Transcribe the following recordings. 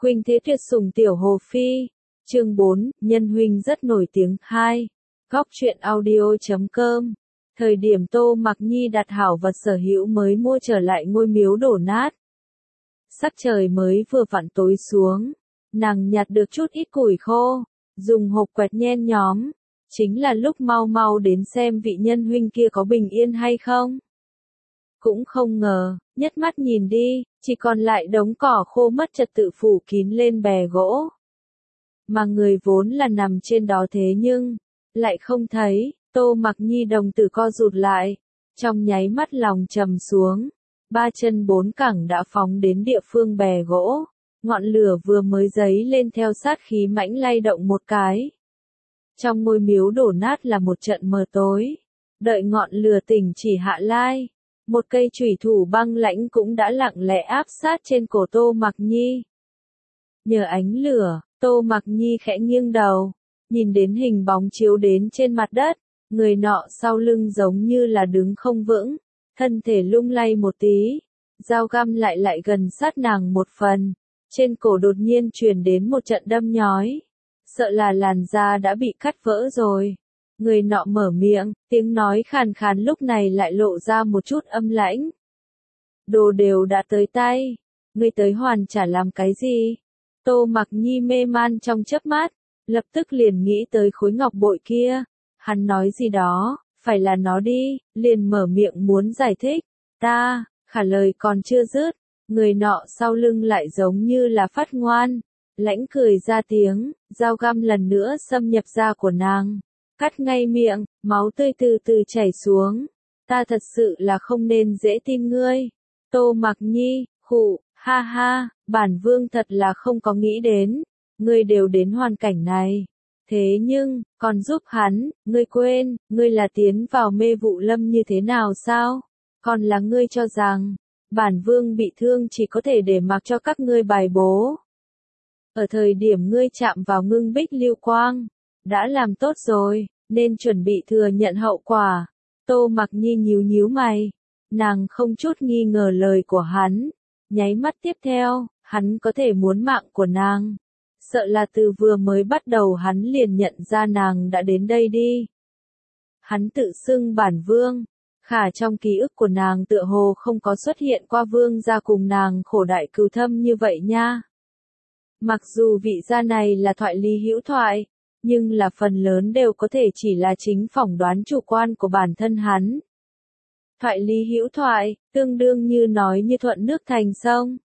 Khuynh thế tuyệt sủng tiểu Hồ Phi. Chương 4, nhân huynh rất nổi tiếng. 2. Góc truyện audio.com. Thời điểm Tô Mặc Nhi đặt hảo vật sở hữu mới mua trở lại ngôi miếu đổ nát. Sắc trời mới vừa vặn tối xuống, nàng nhặt được chút ít củi khô, dùng hộp quẹt nhen nhóm, chính là lúc mau mau đến xem vị nhân huynh kia có bình yên hay không. Cũng không ngờ, nhất mắt nhìn đi, chỉ còn lại đống cỏ khô mất trật tự phủ kín lên bè gỗ. Mà người vốn là nằm trên đó thế nhưng, lại không thấy. Tô Mặc Nhi đồng tử co rụt lại, trong nháy mắt lòng trầm xuống, ba chân bốn cẳng đã phóng đến địa phương bè gỗ, ngọn lửa vừa mới dấy lên theo sát khí mãnh lay động một cái. Trong ngôi miếu đổ nát là một trận mờ tối, đợi ngọn lửa tỉnh chỉ hạ lai, một cây chủy thủ băng lãnh cũng đã lặng lẽ áp sát trên cổ Tô Mặc Nhi. Nhờ ánh lửa, Tô Mặc Nhi khẽ nghiêng đầu, nhìn đến hình bóng chiếu đến trên mặt đất. Người nọ sau lưng giống như là đứng không vững, thân thể lung lay một tí, dao găm lại gần sát nàng một phần, trên cổ đột nhiên truyền đến một trận đâm nhói, sợ là làn da đã bị cắt vỡ rồi. Người nọ mở miệng, tiếng nói khàn khàn lúc này lại lộ ra một chút âm lãnh. Đồ đều đã tới tay, ngươi tới hoàn trả làm cái gì? Tô Mặc Nhi mê man trong chớp mắt, lập tức liền nghĩ tới khối ngọc bội kia. Hắn nói gì đó, phải là nó đi, liền mở miệng muốn giải thích. Ta, khả lời còn chưa dứt, người nọ sau lưng lại giống như là phát ngoan, lãnh cười ra tiếng, dao găm lần nữa xâm nhập da của nàng, cắt ngay miệng, máu tươi từ từ chảy xuống. Ta thật sự là không nên dễ tin ngươi. Tô Mặc Nhi, khụ, ha ha, bản vương thật là không có nghĩ đến, ngươi đều đến hoàn cảnh này. Thế nhưng, còn giúp hắn, ngươi quên, ngươi là tiến vào mê vụ lâm như thế nào sao? Còn là ngươi cho rằng, bản vương bị thương chỉ có thể để mặc cho các ngươi bài bố. Ở thời điểm ngươi chạm vào ngưng bích lưu quang, đã làm tốt rồi, nên chuẩn bị thừa nhận hậu quả. Tô Mặc Nhi nhíu mày, nàng không chút nghi ngờ lời của hắn, nháy mắt tiếp theo, hắn có thể muốn mạng của nàng. Sợ là từ vừa mới bắt đầu hắn liền nhận ra nàng đã đến đây đi. Hắn tự xưng bản vương, khả trong ký ức của nàng tựa hồ không có xuất hiện qua vương gia cùng nàng khổ đại cừu thâm như vậy nha. Mặc dù vị gia này là thoại lý hữu thoại, nhưng là phần lớn đều có thể chỉ là chính phỏng đoán chủ quan của bản thân hắn. Thoại lý hữu thoại, tương đương như nói như thuận nước thành sông.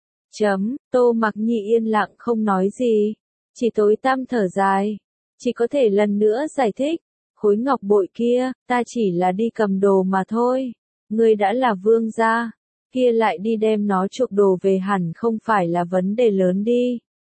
Tô Mặc Nhi yên lặng không nói gì. Chỉ tối tăm thở dài, chỉ có thể lần nữa giải thích, khối ngọc bội kia, ta chỉ là đi cầm đồ mà thôi, ngươi đã là vương gia, kia lại đi đem nó chuộc đồ về hẳn không phải là vấn đề lớn đi.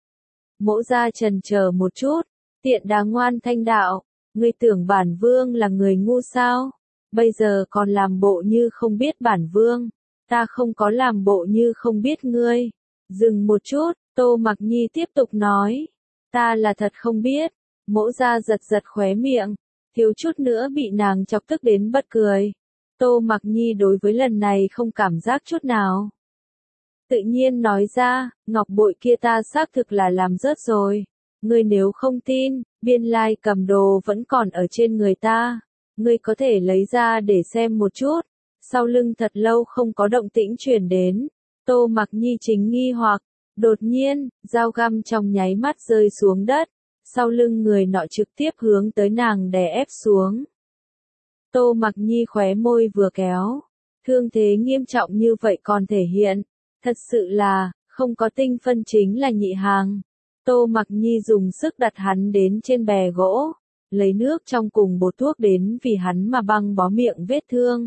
Mỗ gia chần chờ một chút, tiện đà ngoan thanh đạo, ngươi tưởng bản vương là người ngu sao, bây giờ còn làm bộ như không biết bản vương, ta không có làm bộ như không biết ngươi. Dừng một chút, Tô Mặc Nhi tiếp tục nói. Ta là thật không biết. Mỗ gia giật khóe miệng, thiếu chút nữa bị nàng chọc tức đến bật cười. Tô Mặc Nhi đối với lần này không cảm giác chút nào. Tự nhiên nói ra, ngọc bội kia ta xác thực là làm rớt rồi. Ngươi nếu không tin, biên lai cầm đồ vẫn còn ở trên người ta. Ngươi có thể lấy ra để xem một chút. Sau lưng thật lâu không có động tĩnh truyền đến. Tô Mặc Nhi chính nghi hoặc. Đột nhiên, dao găm trong nháy mắt rơi xuống đất, sau lưng người nọ trực tiếp hướng tới nàng đè ép xuống. Tô Mặc Nhi khóe môi vừa kéo, thương thế nghiêm trọng như vậy còn thể hiện, thật sự là, không có tinh phân chính là nhị hàng. Tô Mặc Nhi dùng sức đặt hắn đến trên bè gỗ, lấy nước trong cùng bột thuốc đến vì hắn mà băng bó miệng vết thương.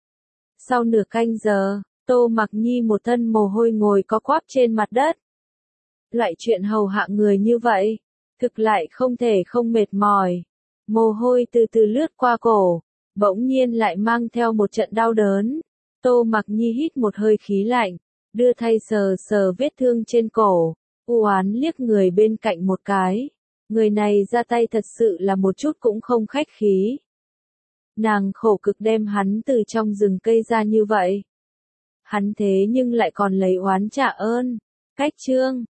Sau nửa canh giờ, Tô Mặc Nhi một thân mồ hôi ngồi co quắp trên mặt đất. Loại chuyện hầu hạ người như vậy, thực lại không thể không mệt mỏi. Mồ hôi từ từ lướt qua cổ, bỗng nhiên lại mang theo một trận đau đớn. Tô Mặc Nhi hít một hơi khí lạnh, đưa tay sờ vết thương trên cổ, u oán liếc người bên cạnh một cái. Người này ra tay thật sự là một chút cũng không khách khí. Nàng khổ cực đem hắn từ trong rừng cây ra như vậy. Hắn thế nhưng lại còn lấy oán trả ơn. Cách chương